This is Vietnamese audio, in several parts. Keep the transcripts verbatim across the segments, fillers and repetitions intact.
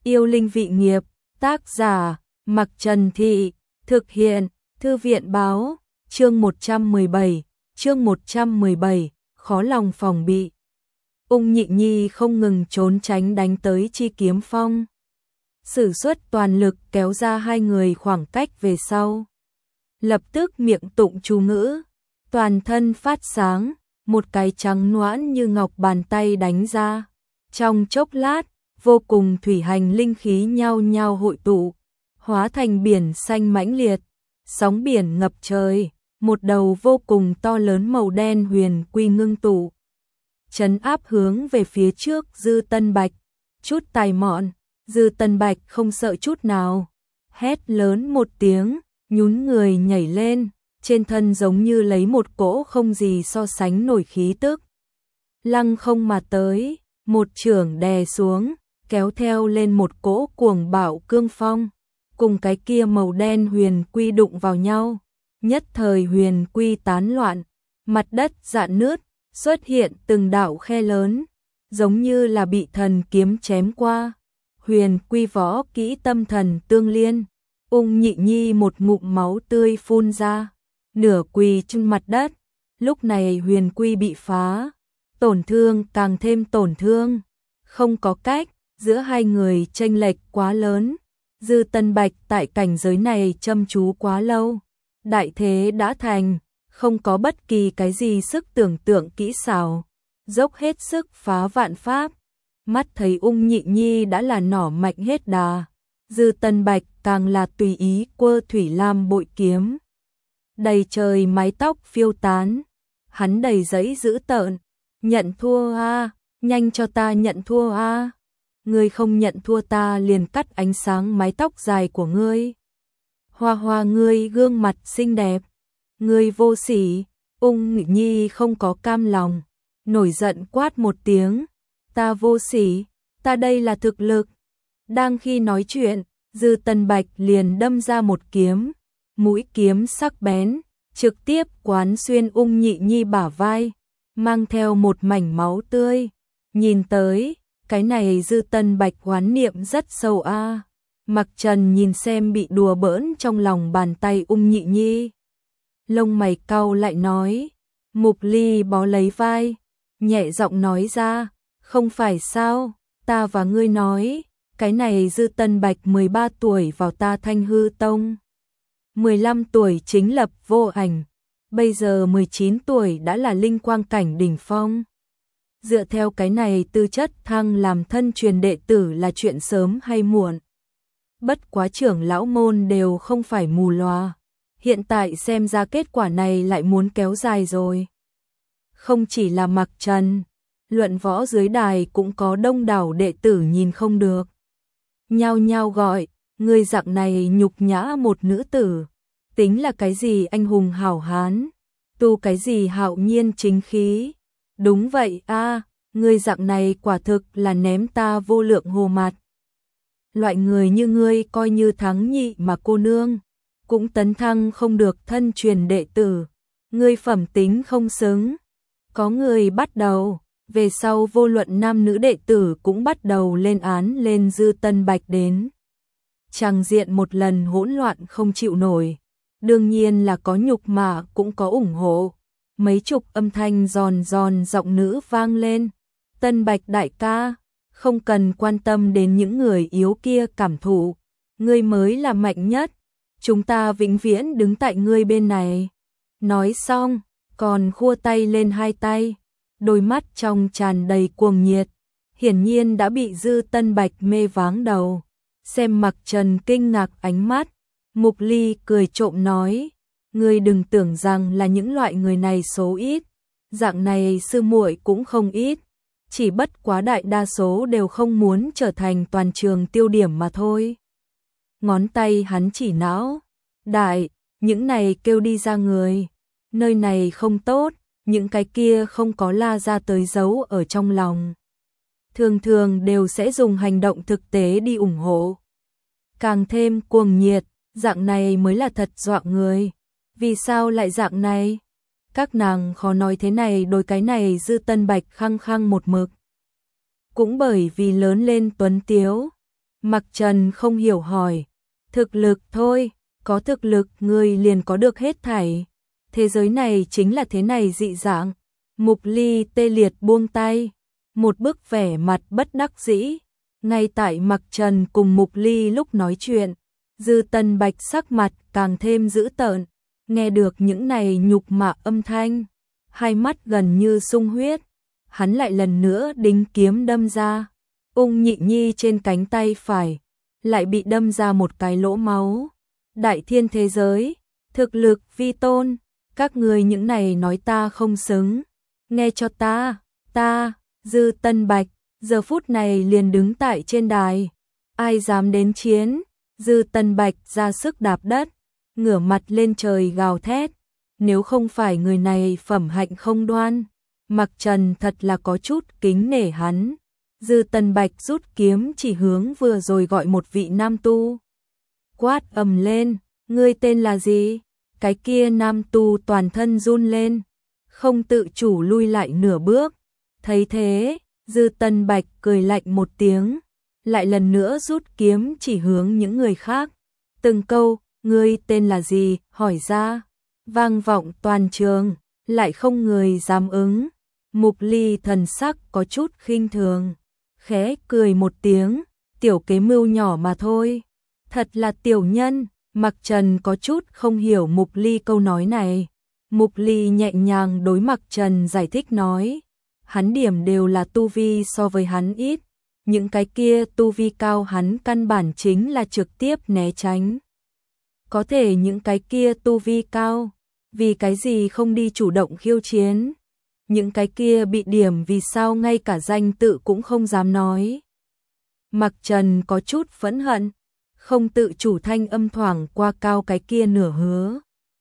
Yêu linh vị nghiệp, tác giả, Mặc Trần Thị, thực hiện, Thư viện báo, chương một trăm mười bảy, chương một trăm mười bảy, khó lòng phòng bị. Ung Nhị Nhi không ngừng trốn tránh đánh tới Chi Kiếm Phong. Sử xuất toàn lực kéo ra hai người khoảng cách về sau. Lập tức miệng tụng chú ngữ, toàn thân phát sáng, một cái trắng nõn như ngọc bàn tay đánh ra. Trong chốc lát, vô cùng thủy hành linh khí nhao nhao hội tụ, hóa thành biển xanh mãnh liệt, sóng biển ngập trời, một đầu vô cùng to lớn màu đen huyền quy ngưng tụ. Trấn áp hướng về phía trước Dư Tân Bạch, chút tài mọn, Dư Tân Bạch không sợ chút nào, hét lớn một tiếng, nhún người nhảy lên, trên thân giống như lấy một cỗ không gì so sánh nổi khí tức. Lăng không mà tới, một chưởng đè xuống, kéo theo lên một cỗ cuồng bạo cương phong, cùng cái kia màu đen huyền quy đụng vào nhau, nhất thời huyền quy tán loạn, mặt đất rạn nứt, xuất hiện từng đạo khe lớn, giống như là bị thần kiếm chém qua. Huyền quy võ kỹ tâm thần tương liên, Ung Nhị Nhi một ngụm máu tươi phun ra, nửa quỳ trên mặt đất. Lúc này huyền quy bị phá, tổn thương càng thêm tổn thương, không có cách, giữa hai người chênh lệch quá lớn. Dư Tân Bạch tại cảnh giới này chăm chú quá lâu, đại thế đã thành, không có bất kỳ cái gì sức tưởng tượng kỹ xảo, dốc hết sức phá vạn pháp. Mắt thấy Ung Nhị Nhi đã là nỏ mạnh hết đà, Dư Tân Bạch càng là tùy ý quơ thủy lam bội kiếm. Đầy trời mái tóc phiêu tán, hắn đầy giấy dữ tợn, nhận thua a, nhanh cho ta nhận thua a. Ngươi không nhận thua ta liền cắt ánh sáng mái tóc dài của ngươi. Hoa Hoa ngươi gương mặt xinh đẹp, ngươi vô sỉ. Ung Nhị Nhi không có cam lòng, nổi giận quát một tiếng, ta vô sỉ, ta đây là thực lực. Đang khi nói chuyện, Dư Tân Bạch liền đâm ra một kiếm, mũi kiếm sắc bén, trực tiếp quán xuyên Ung Nhị Nhi bả vai, mang theo một mảnh máu tươi. Nhìn tới, cái này Dư Tân Bạch oán niệm rất sâu a. À. Mặc Trần nhìn xem bị đùa bỡn trong lòng bàn tay Ung Nhị Nhi, lông mày cau lại nói, Mục Ly bó lấy vai, nhẹ giọng nói ra, không phải sao, ta và ngươi nói, cái này Dư Tân Bạch mười ba tuổi vào ta Thanh Hư Tông, mười lăm tuổi chính lập vô ảnh, bây giờ mười chín tuổi đã là linh quang cảnh đỉnh phong. Dựa theo cái này tư chất thăng làm thân truyền đệ tử là chuyện sớm hay muộn. Bất quá trưởng lão môn đều không phải mù loà, hiện tại xem ra kết quả này lại muốn kéo dài rồi. Không chỉ là Mặc Trần, luận võ dưới đài cũng có đông đảo đệ tử nhìn không được. Nhao nhao gọi, người dạng này nhục nhã một nữ tử, tính là cái gì anh hùng hảo hán, tu cái gì hạo nhiên chính khí. Đúng vậy a, à, ngươi dạng này quả thực là ném ta vô lượng hồ mặt. Loại người như ngươi coi như thắng nhị mà cô nương, cũng tấn thăng không được thân truyền đệ tử, ngươi phẩm tính không xứng. Có người bắt đầu, về sau vô luận nam nữ đệ tử cũng bắt đầu lên án lên Dư Tân Bạch đến. Tràng diện một lần hỗn loạn không chịu nổi, đương nhiên là có nhục mạ cũng có ủng hộ. Mấy chục âm thanh giòn giòn giọng nữ vang lên, Tân Bạch đại ca, không cần quan tâm đến những người yếu kia cảm thụ, ngươi mới là mạnh nhất, chúng ta vĩnh viễn đứng tại ngươi bên này. Nói xong, còn khua tay lên hai tay, đôi mắt trong tràn đầy cuồng nhiệt, hiển nhiên đã bị Dư Tân Bạch mê váng đầu. Xem Mặc Trần kinh ngạc ánh mắt, Mục Ly cười trộm nói, ngươi đừng tưởng rằng là những loại người này số ít, dạng này sư muội cũng không ít, chỉ bất quá đại đa số đều không muốn trở thành toàn trường tiêu điểm mà thôi. Ngón tay hắn chỉ não, đại, những này kêu đi ra người, nơi này không tốt, những cái kia không có la ra tới giấu ở trong lòng. Thường thường đều sẽ dùng hành động thực tế đi ủng hộ. Càng thêm cuồng nhiệt, dạng này mới là thật dọa người. Vì sao lại dạng này? Các nàng khó nói thế này đôi cái này Dư Tân Bạch khăng khăng một mực. Cũng bởi vì lớn lên tuấn tiếu, Mặc Trần không hiểu hỏi. Thực lực thôi, có thực lực người liền có được hết thảy. Thế giới này chính là thế này dị dạng. Mục Ly tê liệt buông tay, một bức vẻ mặt bất đắc dĩ. Ngay tại Mặc Trần cùng Mục Ly lúc nói chuyện, Dư Tân Bạch sắc mặt càng thêm dữ tợn, nghe được những này nhục mạ âm thanh, hai mắt gần như sung huyết, hắn lại lần nữa đính kiếm đâm ra. Ung Nhị Nhi trên cánh tay phải lại bị đâm ra một cái lỗ máu. Đại thiên thế giới, thực lực vi tôn, các người những này nói ta không xứng. Nghe cho ta, ta, Dư Tân Bạch, giờ phút này liền đứng tại trên đài. Ai dám đến chiến? Dư Tân Bạch ra sức đạp đất, ngửa mặt lên trời gào thét. Nếu không phải người này phẩm hạnh không đoan, Mặc Trần thật là có chút kính nể hắn. Dư Tân Bạch rút kiếm chỉ hướng vừa rồi gọi một vị nam tu. Quát ầm lên, ngươi tên là gì? Cái kia nam tu toàn thân run lên, không tự chủ lui lại nửa bước. Thấy thế, Dư Tân Bạch cười lạnh một tiếng, lại lần nữa rút kiếm chỉ hướng những người khác. Từng câu, ngươi tên là gì, hỏi ra, vang vọng toàn trường, lại không người dám ứng. Mục Ly thần sắc có chút khinh thường, khẽ cười một tiếng, tiểu kế mưu nhỏ mà thôi. Thật là tiểu nhân. Mặc Trần có chút không hiểu Mục Ly câu nói này. Mục Ly nhẹ nhàng đối Mặc Trần giải thích nói, hắn điểm đều là tu vi so với hắn ít, những cái kia tu vi cao hắn căn bản chính là trực tiếp né tránh. Có thể những cái kia tu vi cao, vì cái gì không đi chủ động khiêu chiến? Những cái kia bị điểm vì sao ngay cả danh tự cũng không dám nói? Mặc Trần có chút phẫn hận, không tự chủ thanh âm thoảng qua cao cái kia nửa hứa.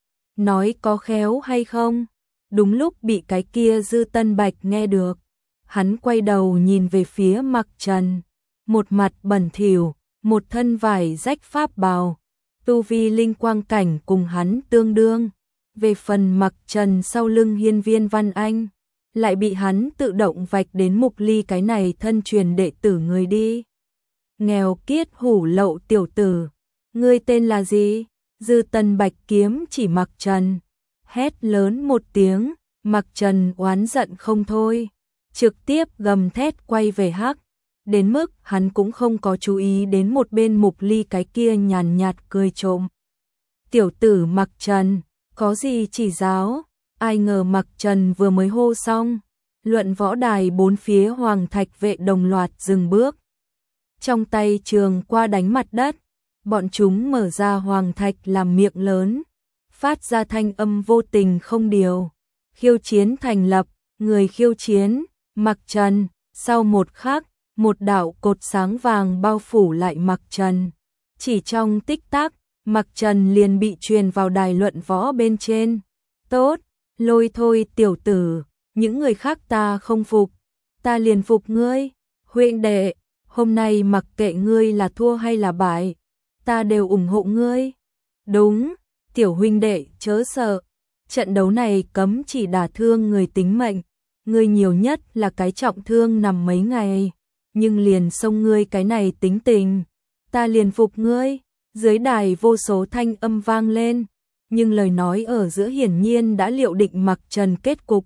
Nói có khéo hay không? Đúng lúc bị cái kia Dư Tân Bạch nghe được. Hắn quay đầu nhìn về phía Mặc Trần. Một mặt bẩn thỉu, một thân vải rách pháp bào. Tu vi linh quang cảnh cùng hắn tương đương. Về phần Mặc Trần sau lưng Hiên Viên Văn Anh, lại bị hắn tự động vạch đến Mục Ly cái này thân truyền đệ tử người đi. Nghèo kiết hủ lậu tiểu tử, ngươi tên là gì? Dư Tân Bạch kiếm chỉ Mặc Trần, hét lớn một tiếng. Mặc Trần oán giận không thôi, trực tiếp gầm thét quay về hắc, đến mức hắn cũng không có chú ý đến một bên Mục Ly cái kia nhàn nhạt cười trộm. Tiểu tử Mặc Trần, có gì chỉ giáo? Ai ngờ Mặc Trần vừa mới hô xong, luận võ đài bốn phía hoàng thạch vệ đồng loạt dừng bước. Trong tay trường qua đánh mặt đất, bọn chúng mở ra hoàng thạch làm miệng lớn, phát ra thanh âm vô tình không điều. Khiêu chiến thành lập, người khiêu chiến, Mặc Trần. Sau một khắc, một đạo cột sáng vàng bao phủ lại Mặc Trần. Chỉ trong tích tắc, Mặc Trần liền bị truyền vào đài luận võ bên trên. Tốt, lôi thôi tiểu tử, những người khác ta không phục, ta liền phục ngươi. Huynh đệ, hôm nay mặc kệ ngươi là thua hay là bại, ta đều ủng hộ ngươi. Đúng, tiểu huynh đệ chớ sợ, trận đấu này cấm chỉ đả thương người tính mệnh, ngươi nhiều nhất là cái trọng thương nằm mấy ngày, nhưng liền xông ngươi cái này tính tình, ta liền phục ngươi. Dưới đài vô số thanh âm vang lên, nhưng lời nói ở giữa hiển nhiên đã liệu định Mặc Trần kết cục.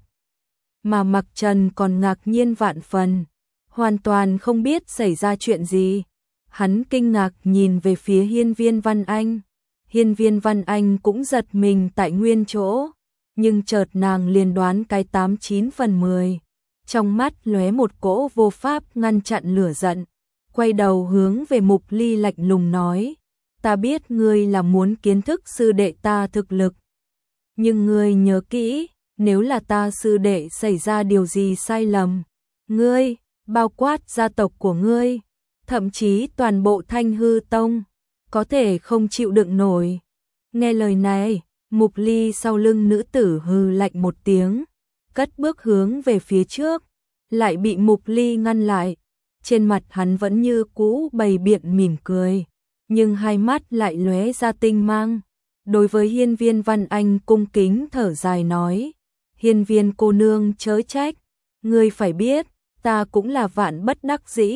Mà Mặc Trần còn ngạc nhiên vạn phần, hoàn toàn không biết xảy ra chuyện gì. Hắn kinh ngạc nhìn về phía Hiên Viên Văn Anh. Hiên Viên Văn Anh cũng giật mình tại nguyên chỗ, nhưng chợt nàng liền đoán cái tám chín phần mười. Trong mắt lóe một cỗ vô pháp ngăn chặn lửa giận, quay đầu hướng về Mục Ly lạnh lùng nói, ta biết ngươi là muốn kiến thức sư đệ ta thực lực, nhưng ngươi nhớ kỹ, nếu là ta sư đệ xảy ra điều gì sai lầm, ngươi, bao quát gia tộc của ngươi, thậm chí toàn bộ Thanh Hư Tông, có thể không chịu đựng nổi. Nghe lời này, Mục Ly sau lưng nữ tử hừ lạnh một tiếng, cất bước hướng về phía trước, lại bị Mục Ly ngăn lại. Trên mặt hắn vẫn như cũ bày biện mỉm cười, nhưng hai mắt lại lóe ra tinh mang. Đối với Hiên Viên Văn Anh cung kính thở dài nói, Hiên Viên cô nương chớ trách, ngươi phải biết, ta cũng là vạn bất đắc dĩ,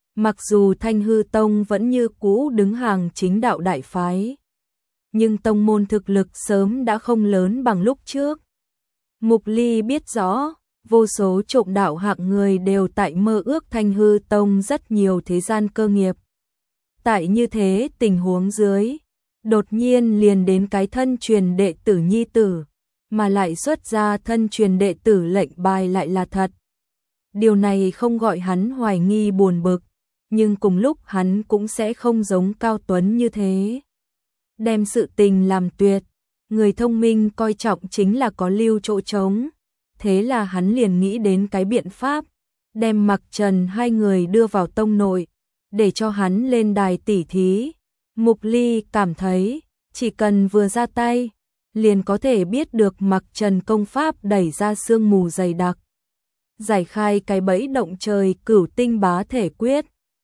Mặc dù Thanh Hư Tông vẫn như cũ đứng hàng chính đạo đại phái, nhưng tông môn thực lực sớm đã không lớn bằng lúc trước. Mục Ly biết rõ, vô số trộm đạo hạng người đều tại mơ ước Thanh Hư Tông rất nhiều thế gian cơ nghiệp. Tại như thế tình huống dưới, đột nhiên liền đến cái thân truyền đệ tử nhi tử, mà lại xuất ra thân truyền đệ tử lệnh bài lại là thật. Điều này không gọi hắn hoài nghi buồn bực, nhưng cùng lúc hắn cũng sẽ không giống Cao Tuấn như thế. Đem sự tình làm tuyệt, người thông minh coi trọng chính là có lưu chỗ trống. Thế là hắn liền nghĩ đến cái biện pháp, đem Mặc Trần hai người đưa vào tông nội, để cho hắn lên đài tỉ thí. Mục Ly cảm thấy, chỉ cần vừa ra tay, liền có thể biết được Mặc Trần công pháp đẩy ra sương mù dày đặc. Giải khai cái bẫy động trời cửu tinh bá thể quyết,